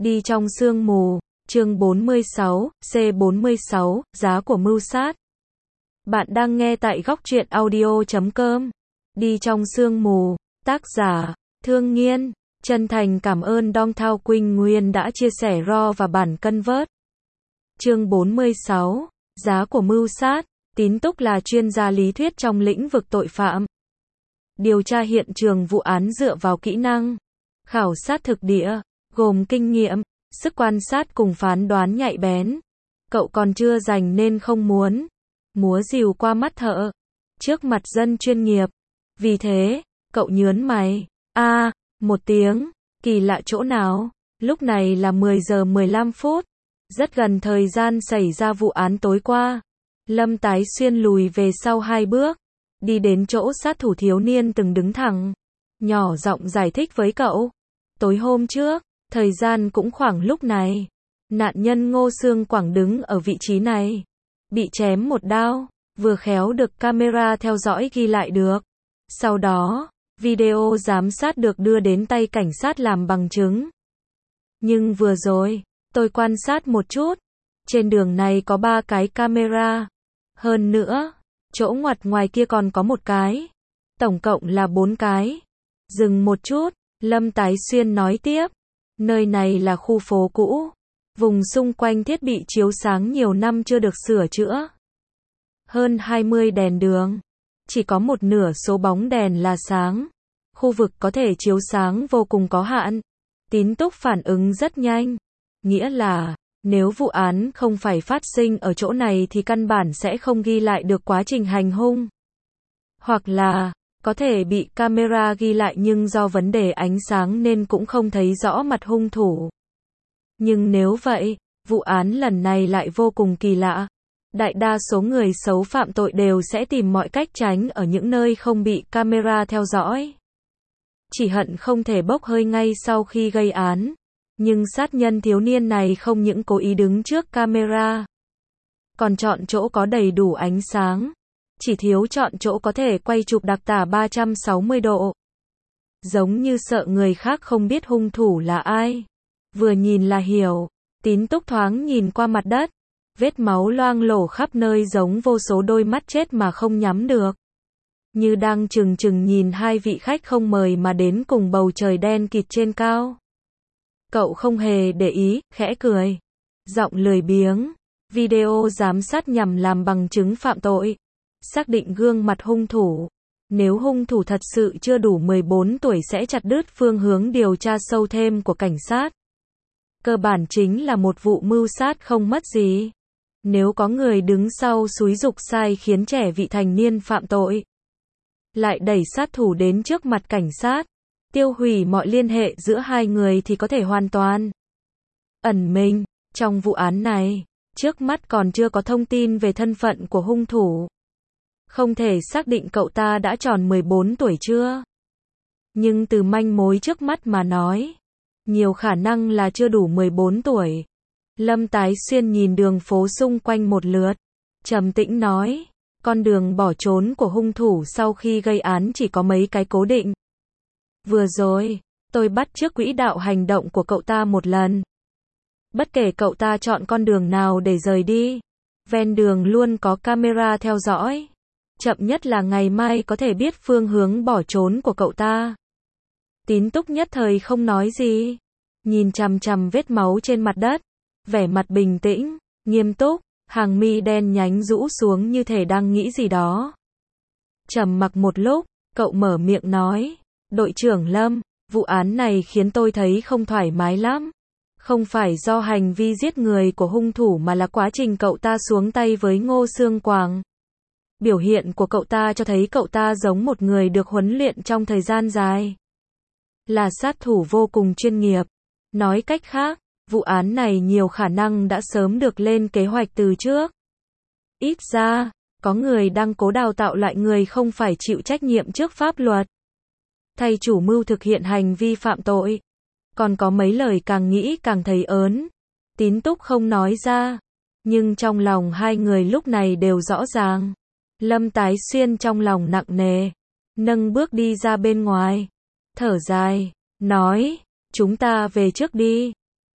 Đi trong sương mù, chương 46, C46, giá của mưu sát. Bạn đang nghe tại góc truyện audio.com. Đi trong sương mù, tác giả, Thương Nghiên, chân thành cảm ơn Dong Thao Quynh Nguyên đã chia sẻ raw và bản convert. Chương 46, giá của mưu sát. Tín Túc là chuyên gia lý thuyết trong lĩnh vực tội phạm. Điều tra hiện trường vụ án dựa vào kỹ năng khảo sát thực địa, gồm kinh nghiệm, sức quan sát cùng phán đoán nhạy bén. Cậu còn chưa rành nên không muốn múa rìu qua mắt thợ trước mặt dân chuyên nghiệp. Vì thế, cậu nhớn mày. Một tiếng, kỳ lạ chỗ nào? Lúc này là 10 giờ 15 phút. Rất gần thời gian xảy ra vụ án tối qua. Lâm Tái Xuyên lùi về sau 2 bước, đi đến chỗ sát thủ thiếu niên từng đứng thẳng, nhỏ giọng giải thích với cậu. Tối hôm trước, thời gian cũng khoảng lúc này, nạn nhân Ngô Sương Quảng đứng ở vị trí này, bị chém một đao, vừa khéo được camera theo dõi ghi lại được. Sau đó, video giám sát được đưa đến tay cảnh sát làm bằng chứng. Nhưng vừa rồi, tôi quan sát một chút, trên đường này có 3 cái camera. Hơn nữa, chỗ ngoặt ngoài kia còn có 1 cái. Tổng cộng là 4 cái. Dừng một chút, Lâm Tái Xuyên nói tiếp. Nơi này là khu phố cũ. Vùng xung quanh thiết bị chiếu sáng nhiều năm chưa được sửa chữa. Hơn 20 đèn đường. Chỉ có một nửa số bóng đèn là sáng. Khu vực có thể chiếu sáng vô cùng có hạn. Tín Túc phản ứng rất nhanh. Nghĩa là, nếu vụ án không phải phát sinh ở chỗ này thì căn bản sẽ không ghi lại được quá trình hành hung. Hoặc là, có thể bị camera ghi lại nhưng do vấn đề ánh sáng nên cũng không thấy rõ mặt hung thủ. Nhưng nếu vậy, vụ án lần này lại vô cùng kỳ lạ. Đại đa số người xấu phạm tội đều sẽ tìm mọi cách tránh ở những nơi không bị camera theo dõi. Chỉ hận không thể bốc hơi ngay sau khi gây án. Nhưng sát nhân thiếu niên này không những cố ý đứng trước camera, còn chọn chỗ có đầy đủ ánh sáng. Chỉ thiếu chọn chỗ có thể quay chụp đặc tả 360 độ. Giống như sợ người khác không biết hung thủ là ai. Vừa nhìn là hiểu. Tín Túc thoáng nhìn qua mặt đất. Vết máu loang lổ khắp nơi giống vô số đôi mắt chết mà không nhắm được. Như đang chừng chừng nhìn 2 vị khách không mời mà đến cùng bầu trời đen kịt trên cao. Cậu không hề để ý, khẽ cười. Giọng lười biếng. Video giám sát nhằm làm bằng chứng phạm tội. Xác định gương mặt hung thủ. Nếu hung thủ thật sự chưa đủ 14 tuổi sẽ chặt đứt phương hướng điều tra sâu thêm của cảnh sát. Cơ bản chính là một vụ mưu sát không mất gì. Nếu có người đứng sau xúi giục sai khiến trẻ vị thành niên phạm tội, lại đẩy sát thủ đến trước mặt cảnh sát, tiêu hủy mọi liên hệ giữa hai người thì có thể hoàn toàn ẩn mình. Trong vụ án này, trước mắt còn chưa có thông tin về thân phận của hung thủ. Không thể xác định cậu ta đã tròn 14 tuổi chưa. Nhưng từ manh mối trước mắt mà nói, nhiều khả năng là chưa đủ 14 tuổi. Lâm Tái Xuyên nhìn đường phố xung quanh một lượt, trầm tĩnh nói, con đường bỏ trốn của hung thủ sau khi gây án chỉ có mấy cái cố định. Vừa rồi, tôi bắt chước quỹ đạo hành động của cậu ta một lần. Bất kể cậu ta chọn con đường nào để rời đi, ven đường luôn có camera theo dõi. Chậm nhất là ngày mai có thể biết phương hướng bỏ trốn của cậu ta. Tín Túc nhất thời không nói gì. Nhìn chằm chằm vết máu trên mặt đất. Vẻ mặt bình tĩnh, nghiêm túc, hàng mi đen nhánh rũ xuống như thể đang nghĩ gì đó. Trầm mặc một lúc, cậu mở miệng nói. Đội trưởng Lâm, vụ án này khiến tôi thấy không thoải mái lắm. Không phải do hành vi giết người của hung thủ mà là quá trình cậu ta xuống tay với Ngô Sương Quảng. Biểu hiện của cậu ta cho thấy cậu ta giống một người được huấn luyện trong thời gian dài. Là sát thủ vô cùng chuyên nghiệp. Nói cách khác, vụ án này nhiều khả năng đã sớm được lên kế hoạch từ trước. Ít ra, có người đang cố đào tạo lại người không phải chịu trách nhiệm trước pháp luật. Thay chủ mưu thực hiện hành vi phạm tội. Còn có mấy lời càng nghĩ càng thấy ớn. Tín Túc không nói ra. Nhưng trong lòng hai người lúc này đều rõ ràng. Lâm Tái Xuyên trong lòng nặng nề. Nâng bước đi ra bên ngoài. Thở dài. Nói. Chúng ta về trước đi.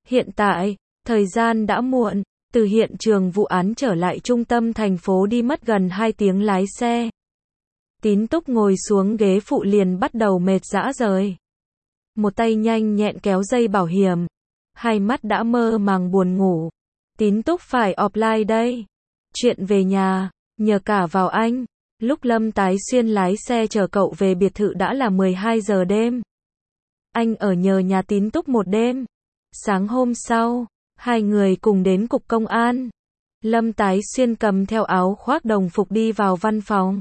Hiện tại, thời gian đã muộn, từ hiện trường vụ án trở lại trung tâm thành phố đi mất gần 2 tiếng lái xe. Tín Túc ngồi xuống ghế phụ liền bắt đầu mệt rã rời. Một tay nhanh nhẹn kéo dây bảo hiểm, hai mắt đã mơ màng buồn ngủ. Tín Túc phải offline đây. Chuyện về nhà, nhờ cả vào anh. Lúc Lâm Tái Xuyên lái xe chở cậu về biệt thự đã là 12 giờ đêm. Anh ở nhờ nhà Tín Túc một đêm. Sáng hôm sau, hai người cùng đến cục công an. Lâm Tái Xuyên cầm theo áo khoác đồng phục đi vào văn phòng.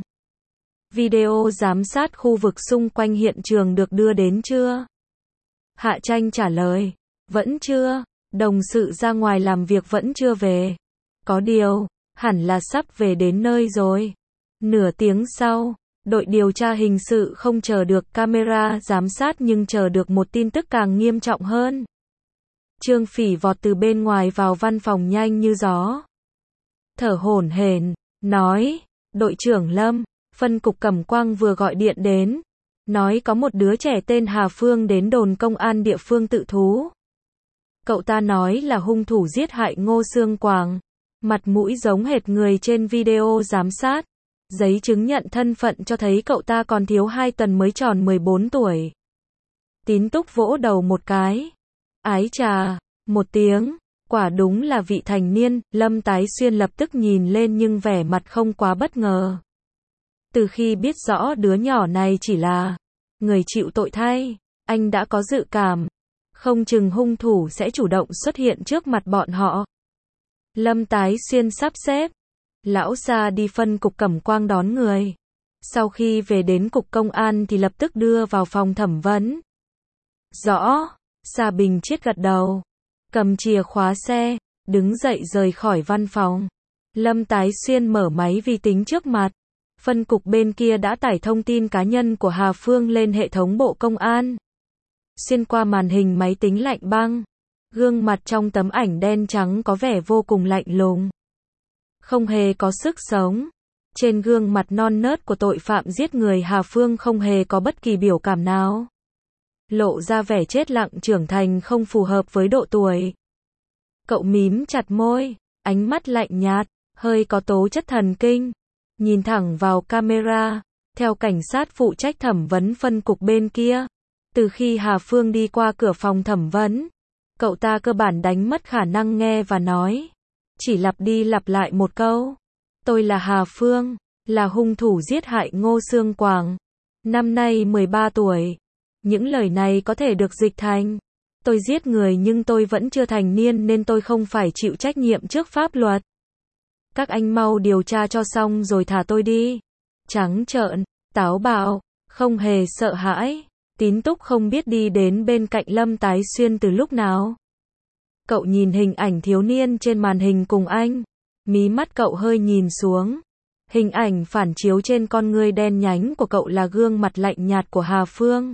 Video giám sát khu vực xung quanh hiện trường được đưa đến chưa? Hạ Tranh trả lời, vẫn chưa, đồng sự ra ngoài làm việc vẫn chưa về. Có điều, hẳn là sắp về đến nơi rồi. Nửa tiếng sau, đội điều tra hình sự không chờ được camera giám sát nhưng chờ được một tin tức càng nghiêm trọng hơn. Trương Phỉ vọt từ bên ngoài vào văn phòng nhanh như gió. Thở hổn hển, nói, đội trưởng Lâm, phân cục Cẩm Quang vừa gọi điện đến. Nói có một đứa trẻ tên Hà Phương đến đồn công an địa phương tự thú. Cậu ta nói là hung thủ giết hại Ngô Xương Quảng. Mặt mũi giống hệt người trên video giám sát. Giấy chứng nhận thân phận cho thấy cậu ta còn thiếu 2 tuần mới tròn 14 tuổi. Tín Túc vỗ đầu một cái. Ái chà, một tiếng, quả đúng là vị thành niên. Lâm Tái Xuyên lập tức nhìn lên nhưng vẻ mặt không quá bất ngờ. Từ khi biết rõ đứa nhỏ này chỉ là người chịu tội thay, anh đã có dự cảm, không chừng hung thủ sẽ chủ động xuất hiện trước mặt bọn họ. Lâm Tái Xuyên sắp xếp lão Sa đi phân cục Cẩm Quang đón người. Sau khi về đến cục công an thì lập tức đưa vào phòng thẩm vấn. Rõ, Sa Bình Chiết gật đầu, cầm chìa khóa xe, đứng dậy rời khỏi văn phòng. Lâm Tái Xuyên mở máy vi tính trước mặt. Phân cục bên kia đã tải thông tin cá nhân của Hà Phương lên hệ thống Bộ Công an. Xuyên qua màn hình máy tính lạnh băng, gương mặt trong tấm ảnh đen trắng có vẻ vô cùng lạnh lùng, không hề có sức sống. Trên gương mặt non nớt của tội phạm giết người Hà Phương không hề có bất kỳ biểu cảm nào, lộ ra vẻ chết lặng trưởng thành không phù hợp với độ tuổi. Cậu mím chặt môi, ánh mắt lạnh nhạt, hơi có tố chất thần kinh, nhìn thẳng vào camera. Theo cảnh sát phụ trách thẩm vấn phân cục bên kia, từ khi Hà Phương đi qua cửa phòng thẩm vấn, cậu ta cơ bản đánh mất khả năng nghe và nói, chỉ lặp đi lặp lại một câu, tôi là Hà Phương, là hung thủ giết hại Ngô Xương Quảng, năm nay 13 tuổi. Những lời này có thể được dịch thành, tôi giết người nhưng tôi vẫn chưa thành niên nên tôi không phải chịu trách nhiệm trước pháp luật. Các anh mau điều tra cho xong rồi thả tôi đi. Trắng trợn, táo bạo, không hề sợ hãi. Tín Túc không biết đi đến bên cạnh Lâm Tái Xuyên từ lúc nào. Cậu nhìn hình ảnh thiếu niên trên màn hình cùng anh. Mí mắt cậu hơi nhìn xuống. Hình ảnh phản chiếu trên con ngươi đen nhánh của cậu là gương mặt lạnh nhạt của Hà Phương.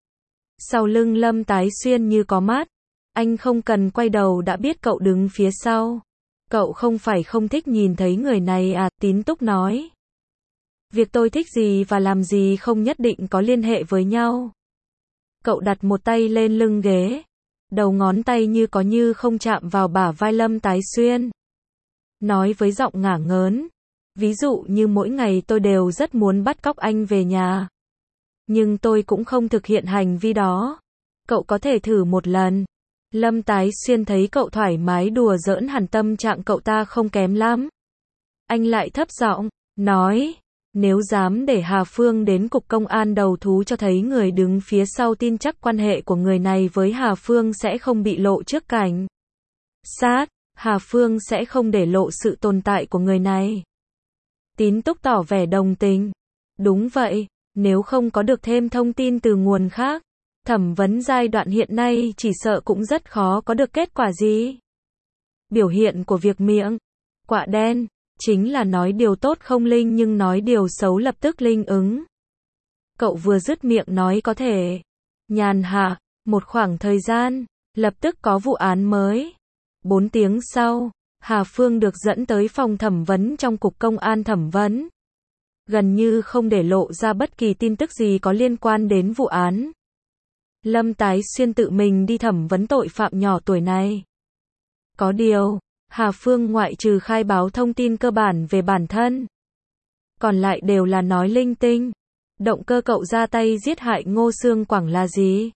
Sau lưng Lâm Tái Xuyên như có mắt. Anh không cần quay đầu đã biết cậu đứng phía sau. Cậu không phải không thích nhìn thấy người này à, Tín Túc nói. Việc tôi thích gì và làm gì không nhất định có liên hệ với nhau. Cậu đặt một tay lên lưng ghế. Đầu ngón tay như có như không chạm vào bả vai Lâm Tái Xuyên. Nói với giọng ngả ngớn. Ví dụ như mỗi ngày tôi đều rất muốn bắt cóc anh về nhà. Nhưng tôi cũng không thực hiện hành vi đó. Cậu có thể thử một lần. Lâm Tái Xuyên thấy cậu thoải mái đùa giỡn hẳn tâm trạng cậu ta không kém lắm. Anh lại thấp giọng, nói, nếu dám để Hà Phương đến cục công an đầu thú cho thấy người đứng phía sau tin chắc quan hệ của người này với Hà Phương sẽ không bị lộ trước cảnh sát, Hà Phương sẽ không để lộ sự tồn tại của người này. Tín Túc tỏ vẻ đồng tình. Đúng vậy, nếu không có được thêm thông tin từ nguồn khác, thẩm vấn giai đoạn hiện nay chỉ sợ cũng rất khó có được kết quả gì. Biểu hiện của việc miệng quạ đen chính là nói điều tốt không linh nhưng nói điều xấu lập tức linh ứng. Cậu vừa dứt miệng nói có thể nhàn hạ một khoảng thời gian, lập tức có vụ án mới. 4 tiếng sau, Hà Phương được dẫn tới phòng thẩm vấn trong cục công an thẩm vấn. Gần như không để lộ ra bất kỳ tin tức gì có liên quan đến vụ án. Lâm Tái Xuyên tự mình đi thẩm vấn tội phạm nhỏ tuổi này. Có điều, Hà Phương ngoại trừ khai báo thông tin cơ bản về bản thân, còn lại đều là nói linh tinh. Động cơ cậu ra tay giết hại Ngô Xương Quảng là gì?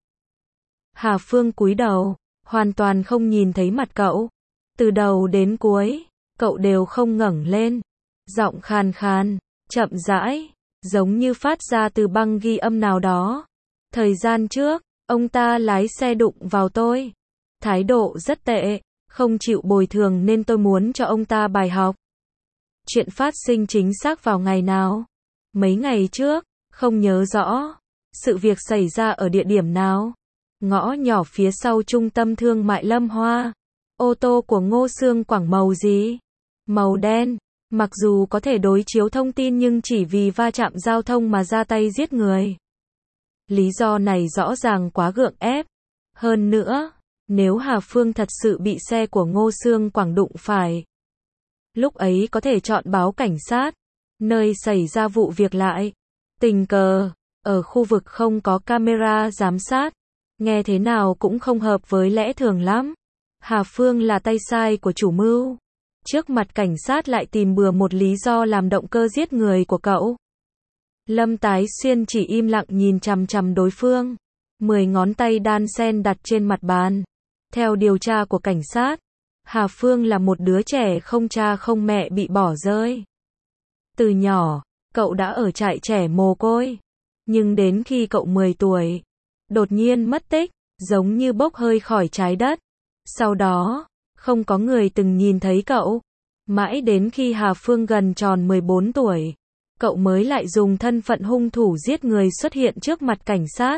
Hà Phương cúi đầu, hoàn toàn không nhìn thấy mặt cậu. Từ đầu đến cuối, cậu đều không ngẩng lên. Giọng khàn khàn, chậm rãi, giống như phát ra từ băng ghi âm nào đó. Thời gian trước, ông ta lái xe đụng vào tôi. Thái độ rất tệ, không chịu bồi thường nên tôi muốn cho ông ta bài học. Chuyện phát sinh chính xác vào ngày nào? Mấy ngày trước, không nhớ rõ. Sự việc xảy ra ở địa điểm nào? Ngõ nhỏ phía sau trung tâm thương mại Lâm Hoa. Ô tô của Ngô Xương Quảng màu gì? Màu đen. Mặc dù có thể đối chiếu thông tin nhưng chỉ vì va chạm giao thông mà ra tay giết người. Lý do này rõ ràng quá gượng ép. Hơn nữa, nếu Hà Phương thật sự bị xe của Ngô Xương Quảng đụng phải, lúc ấy có thể chọn báo cảnh sát, nơi xảy ra vụ việc lại. Tình cờ, ở khu vực không có camera giám sát, nghe thế nào cũng không hợp với lẽ thường lắm. Hà Phương là tay sai của chủ mưu. Trước mặt cảnh sát lại tìm bừa một lý do làm động cơ giết người của cậu. Lâm Tái Xuyên chỉ im lặng nhìn chằm chằm đối phương. 10 ngón tay đan sen đặt trên mặt bàn. Theo điều tra của cảnh sát, Hà Phương là một đứa trẻ không cha không mẹ bị bỏ rơi. Từ nhỏ, cậu đã ở trại trẻ mồ côi. Nhưng đến khi cậu 10 tuổi, đột nhiên mất tích, giống như bốc hơi khỏi trái đất. Sau đó, không có người từng nhìn thấy cậu. Mãi đến khi Hà Phương gần tròn 14 tuổi, cậu mới lại dùng thân phận hung thủ giết người xuất hiện trước mặt cảnh sát.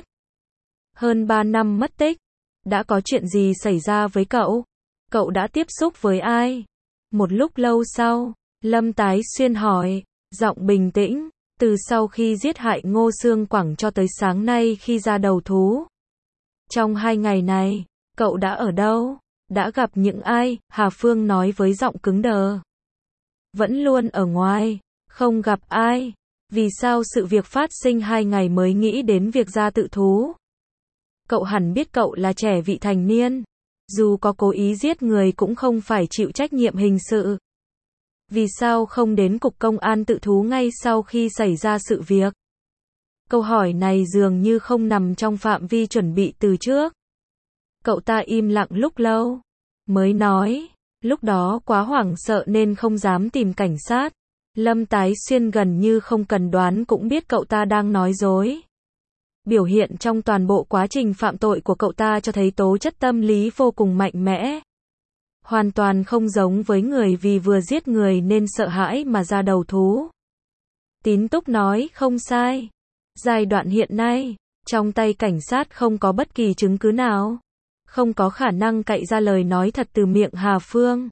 Hơn 3 năm mất tích, đã có chuyện gì xảy ra với cậu? Cậu đã tiếp xúc với ai? Một lúc lâu sau, Lâm Tái Xuyên hỏi, giọng bình tĩnh, từ sau khi giết hại Ngô Xương Quảng cho tới sáng nay khi ra đầu thú. Trong 2 ngày này, cậu đã ở đâu? Đã gặp những ai? Hà Phương nói với giọng cứng đờ. Vẫn luôn ở ngoài, không gặp ai. Vì sao sự việc phát sinh 2 ngày mới nghĩ đến việc ra tự thú? Cậu hẳn biết cậu là trẻ vị thành niên. Dù có cố ý giết người cũng không phải chịu trách nhiệm hình sự. Vì sao không đến cục công an tự thú ngay sau khi xảy ra sự việc? Câu hỏi này dường như không nằm trong phạm vi chuẩn bị từ trước. Cậu ta im lặng lúc lâu, mới nói, lúc đó quá hoảng sợ nên không dám tìm cảnh sát. Lâm Tái Xuyên gần như không cần đoán cũng biết cậu ta đang nói dối. Biểu hiện trong toàn bộ quá trình phạm tội của cậu ta cho thấy tố chất tâm lý vô cùng mạnh mẽ. Hoàn toàn không giống với người vì vừa giết người nên sợ hãi mà ra đầu thú. Tín Túc nói không sai. Giai đoạn hiện nay, trong tay cảnh sát không có bất kỳ chứng cứ nào. Không có khả năng cậy ra lời nói thật từ miệng Hà Phương.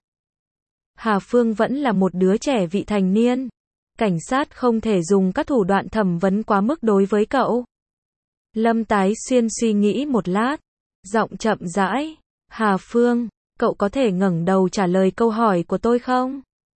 Hà Phương vẫn là một đứa trẻ vị thành niên. Cảnh sát không thể dùng các thủ đoạn thẩm vấn quá mức đối với cậu. Lâm Tái Xuyên suy nghĩ một lát, giọng chậm rãi, Hà Phương, cậu có thể ngẩng đầu trả lời câu hỏi của tôi không?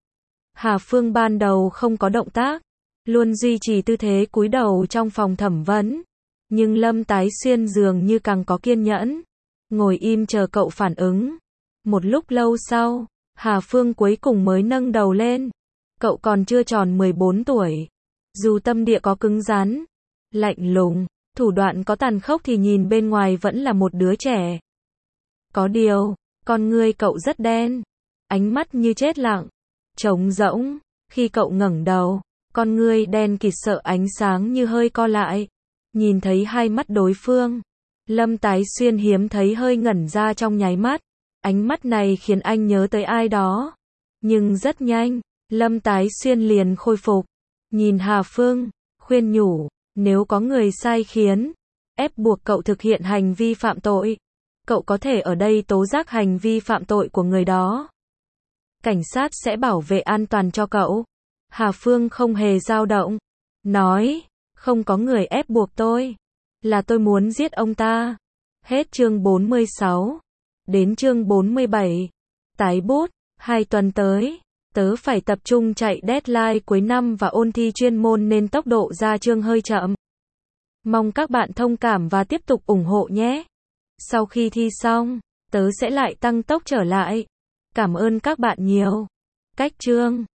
Hà Phương ban đầu không có động tác, luôn duy trì tư thế cúi đầu trong phòng thẩm vấn. Nhưng Lâm Tái Xuyên dường như càng có kiên nhẫn, ngồi im chờ cậu phản ứng. Một lúc lâu sau, Hà Phương cuối cùng mới nâng đầu lên. Cậu còn chưa tròn 14 tuổi. Dù tâm địa có cứng rắn, lạnh lùng, thủ đoạn có tàn khốc thì nhìn bên ngoài vẫn là một đứa trẻ. Có điều, con ngươi cậu rất đen, ánh mắt như chết lặng, trống rỗng. Khi cậu ngẩng đầu, con ngươi đen kịt sợ ánh sáng như hơi co lại. Nhìn thấy hai mắt đối phương, Lâm Tái Xuyên hiếm thấy hơi ngẩn ra trong nháy mắt. Ánh mắt này khiến anh nhớ tới ai đó. Nhưng rất nhanh, Lâm Tái Xuyên liền khôi phục. Nhìn Hà Phương, khuyên nhủ, nếu có người sai khiến, ép buộc cậu thực hiện hành vi phạm tội, cậu có thể ở đây tố giác hành vi phạm tội của người đó. Cảnh sát sẽ bảo vệ an toàn cho cậu. Hà Phương không hề dao động, nói, không có người ép buộc tôi, là tôi muốn giết ông ta. Hết chương 46. Đến chương 47. Tái bút, 2 tuần tới, tớ phải tập trung chạy deadline cuối năm và ôn thi chuyên môn nên tốc độ ra chương hơi chậm. Mong các bạn thông cảm và tiếp tục ủng hộ nhé. Sau khi thi xong, tớ sẽ lại tăng tốc trở lại. Cảm ơn các bạn nhiều. Cách chương